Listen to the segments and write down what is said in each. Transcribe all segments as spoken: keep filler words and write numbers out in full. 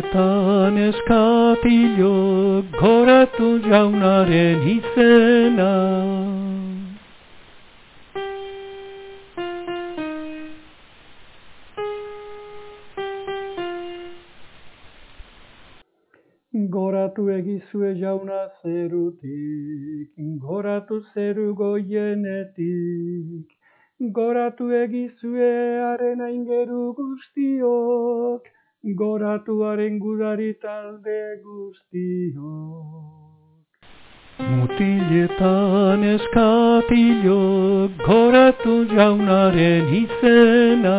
Mutiletan eskatilo goratu jaunaren izena. Goratu egizue jauna zerutik, goratu zeru goienetik, goratu egizue haren aingeru guztiok, goratu haren gudari talde guztiok. Mutiletan eskatilo goratu jaunaren izena.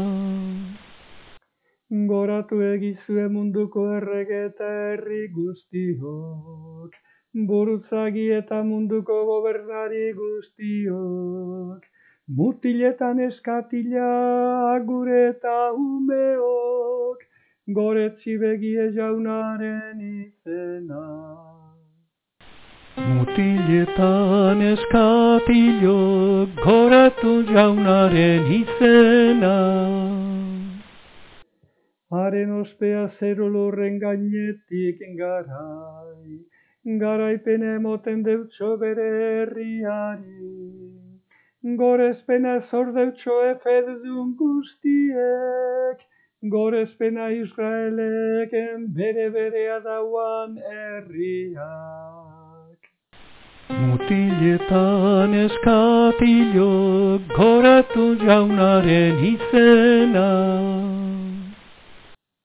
Goratu egizue munduko errege eta herri guztiok, buruzagi eta munduko gobernari guztiok, mutiletan eskatila gure eta umeok, goretsi begie jaunaren izena. Mutiletan eskatilo goratu jaunaren izena. Haren ospea zeru lurren gainetik garai, garaipena emoten deutxo bere herriari. Gorezpena zor deutxo efedun guztiek, gorezpena Israelek bere berea dauan herriak. Mutiletan eskatilo goratu jaunaren izena.